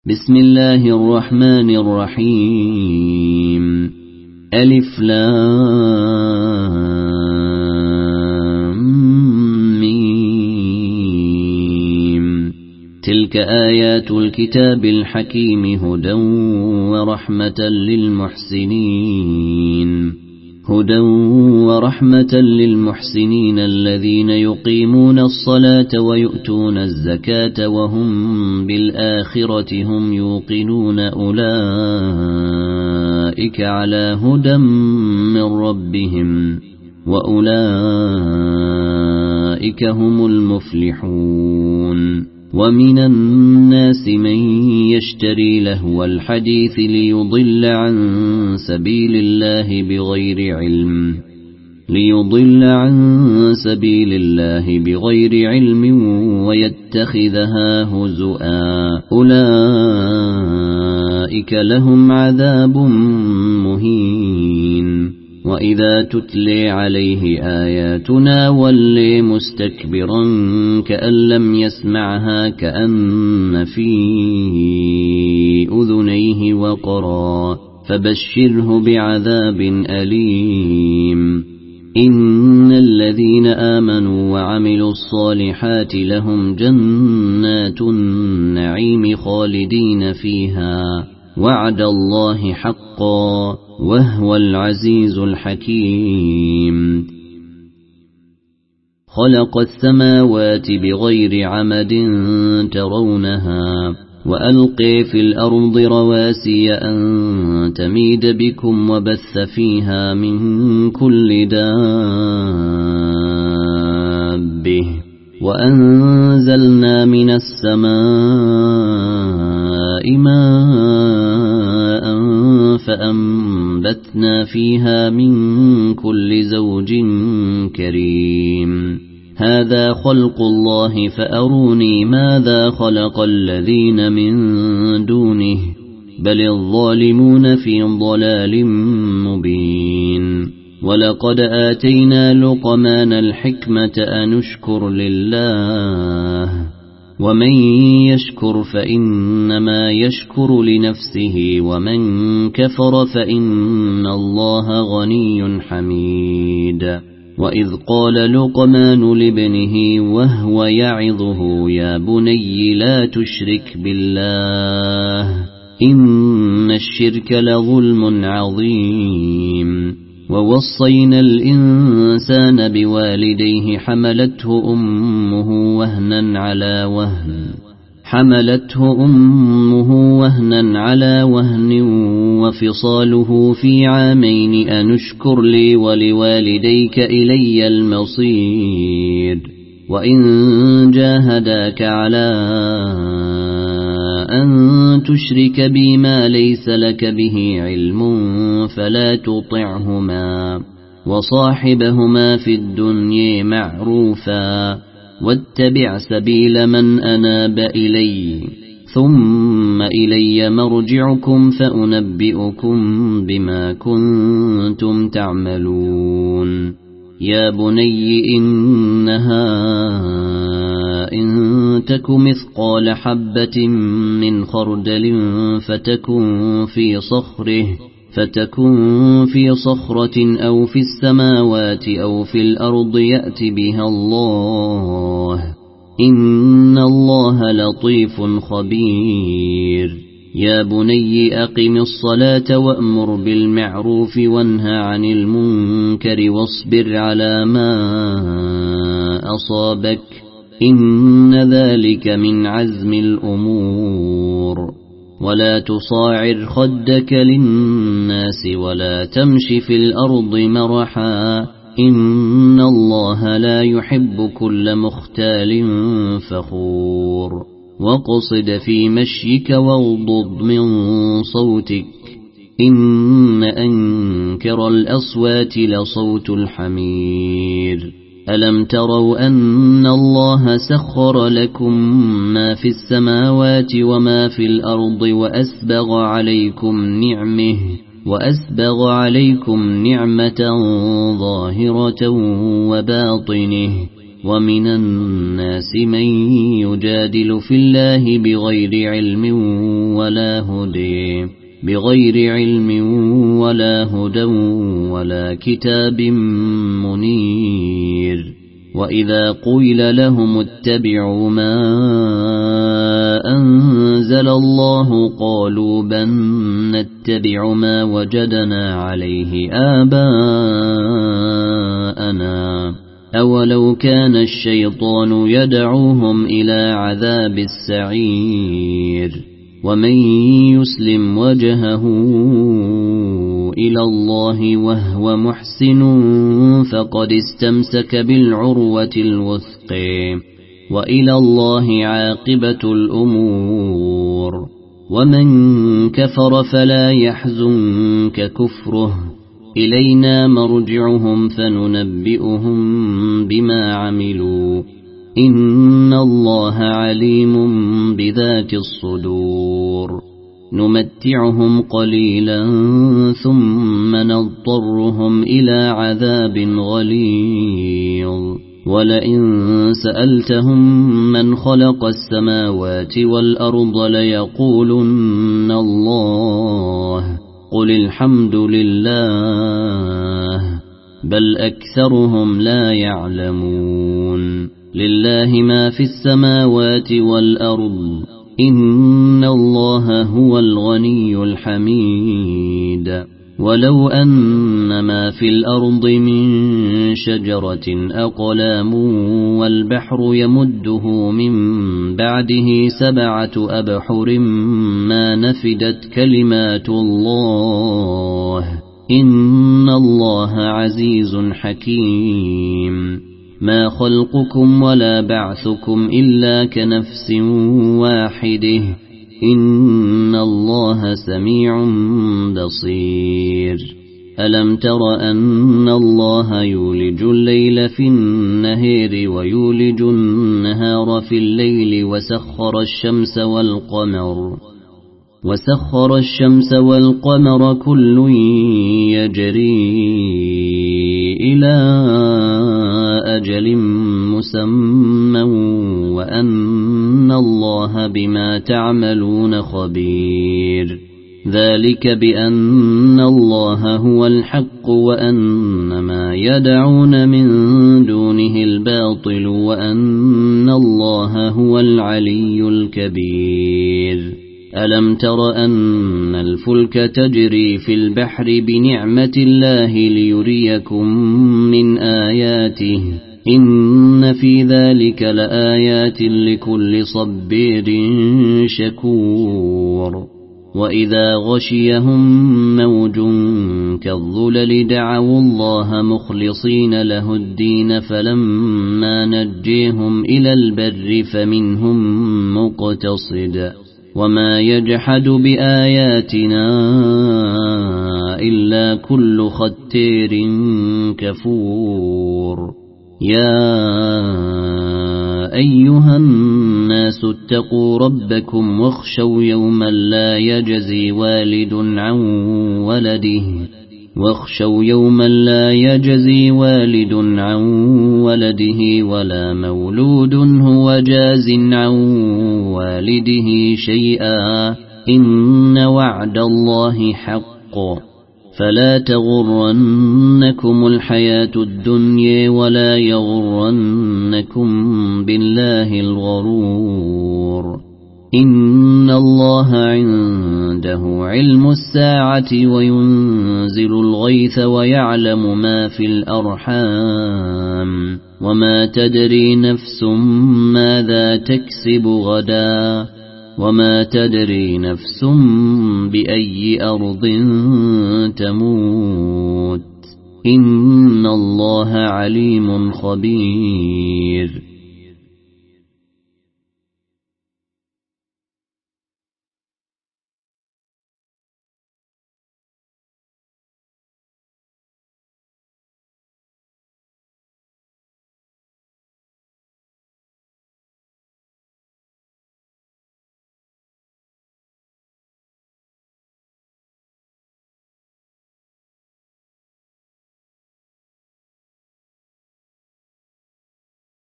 بسم الله الرحمن الرحيم ألف لام ميم تلك آيات الكتاب الحكيم هدى ورحمة للمحسنين الذين يقيمون الصلاة ويؤتون الزكاة وهم بالآخرة هم يوقنون أولئك على هدى من ربهم وأولئك هم المفلحون ومن الناس من يشتري لهو الحديث ليضل عن سبيل الله بغير علم ويتخذها هزؤا أولئك لهم عذاب مهين وإذا تتلي عليه آياتنا ولي مستكبرا كأن لم يسمعها كأن في أذنيه وقرا فبشره بعذاب أليم إن الذين آمنوا وعملوا الصالحات لهم جنات النعيم خالدين فيها وعد الله حقا وهو العزيز الحكيم خلق السماوات بغير عمد ترونها وألقي في الأرض رواسي أن تميد بكم وبث فيها من كل دابة وأنزلنا من السماء ماء فأنبتنا فيها من كل زوج كريم هذا خلق الله فأروني ماذا خلق الذين من دونه بل الظالمون في ضلال مبين ولقد آتينا لقمان الحكمة أن اشكر لله ومن يشكر فإنما يشكر لنفسه ومن كفر فإن الله غني حميد وإذ قال لقمان لابنه وهو يعظه يا بني لا تشرك بالله إن الشرك لظلم عظيم ووصينا الإنسان بوالديه حملته أمه وهنا على وهن وفصاله في عامين أن اشكر لي ولوالديك إلي المصير وإن جاهداك على أن تشرك بي ما ليس لك به علم فلا تطعهما وصاحبهما في الدنيا معروفا واتبع سبيل من أناب إلي ثم إلي مرجعكم فأنبئكم بما كنتم تعملون يا بني إنها إن تك مثقال حبة من خردل فتكن في صخرة أو في السماوات أو في الأرض يأت بها الله إن الله لطيف خبير يا بني أقم الصلاة وأمر بالمعروف وانهى عن المنكر واصبر على ما أصابك إن ذلك من عزم الأمور ولا تصاعر خدك للناس ولا تمش في الأرض مرحا إن الله لا يحب كل مختال فخور وقصد في مشيك واغضض من صوتك إن أنكر الأصوات لصوت الحمير ألم تروا أن الله سخر لكم ما في السماوات وما في الأرض وأسبغ عليكم نعمة ظاهرة وباطنه ومن الناس من يجادل في الله بغير علم ولا هدى ولا كتاب منير. وإذا قيل لهم اتبعوا ما أنزل الله قالوا بل نتبع ما وجدنا عليه آباءنا أولو كان الشيطان يدعوهم إلى عذاب السعير. ومن يسلم وجهه إلى الله وهو محسن فقد استمسك بالعروة الوثقى وإلى الله عاقبة الأمور. ومن كفر فلا يحزنك كفره إلينا مرجعهم فننبئهم بما عملوا إن الله عليم بذات الصدور. نمتعهم قليلا ثم نضطرهم إلى عذاب غليظ. ولئن سألتهم من خلق السماوات والأرض ليقولن الله قل الحمد لله بل أكثرهم لا يعلمون. لله ما في السماوات والأرض إن الله هو الغني الحميد. ولو أن ما في الأرض من شجرة أقلام والبحر يمده من بعده 7 أبحر ما نفدت كلمات الله إن الله عزيز حكيم. ما خلقكم ولا بعثكم إلا كنفس واحدة إن الله سميع بصير. ألم تر أن الله يولج الليل في النهار ويولج النهار في الليل وسخر الشمس والقمر كل يجري إلى أجل مسمى وأن الله بما تعملون خبير. ذلك بأن الله هو الحق وأن ما يدعون من دونه الباطل وأن الله هو العلي الكبير. ألم تر أن الفلك تجري في البحر بنعمة الله ليريكم من آياته إن في ذلك لآيات لكل صبير شكور. وإذا غشيهم موج كالظلل دعوا الله مخلصين له الدين فلما نجيهم إلى البر فمنهم مقتصد وما يجحد بآياتنا إلا كل ختير كفور. يا أيها الناس اتقوا ربكم واخشوا يوما لا يجزي والد عن ولده ولا مولود هو جاز عن والده شيئا إن وعد الله حق فلا تغرنكم الحياة الدنيا ولا يغرنكم بالله الغرور. إن الله عنده علم الساعة وينزل الغيث ويعلم ما في الأرحام وما تدري نفس ماذا تكسب غدا وما تدري نفس بأي أرض تموت إن الله عليم خبير.